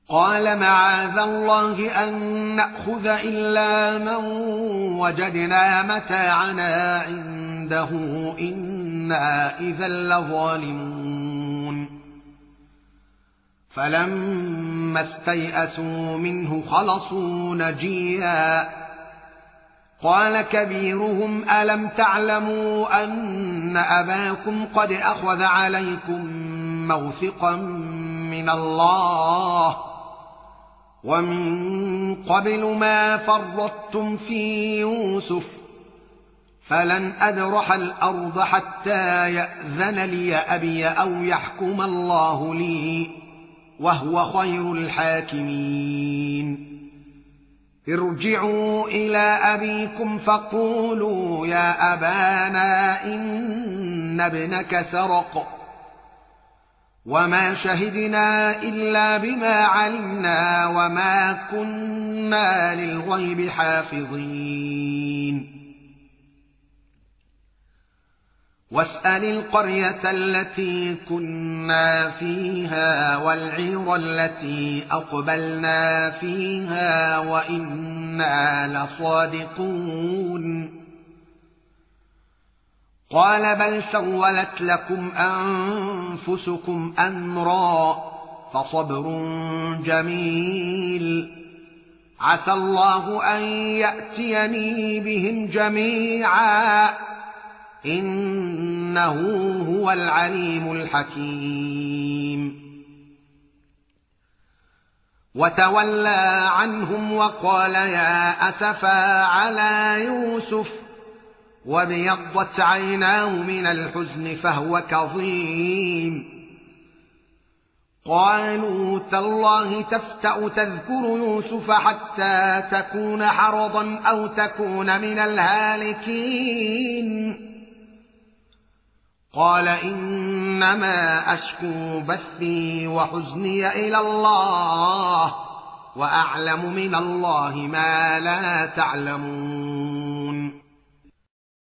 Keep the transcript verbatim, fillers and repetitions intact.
قال معاذ الله أن نأخذ إلا من وجدنا متاعنا عنده إنا إذا لظالمون فلما استيئسوا منه خلصوا نجيا قال كبيرهم ألم تعلموا أن أباكم قد أخذ عليكم موثقا من الله ومن قبل ما فرطتم في يوسف فلن أبرح الأرض حتى يأذن لي أبي أو يحكم الله لي وهو خير الحاكمين ارجعوا إلى أبيكم فقولوا يا أبانا إن ابنك سرق وما شهدنا إلا بما علمنا وما كنا للغيب حافظين واسأل القرية التي كنا فيها والعير التي أقبلنا فيها وإنا لصادقون قال بل سولت لكم أنفسكم أمرا فصبر جميل عسى الله أن يأتيني بهم جميعا إنه هو العليم الحكيم وتولى عنهم وقال يا أسفا على يوسف وابيضت عيناه من الحزن فهو كظيم قالوا تالله تفتأ تذكر يوسف حتى تكون حرضا أو تكون من الهالكين قال إنما أشكو بثي وحزني إلى الله وأعلم من الله ما لا تعلمون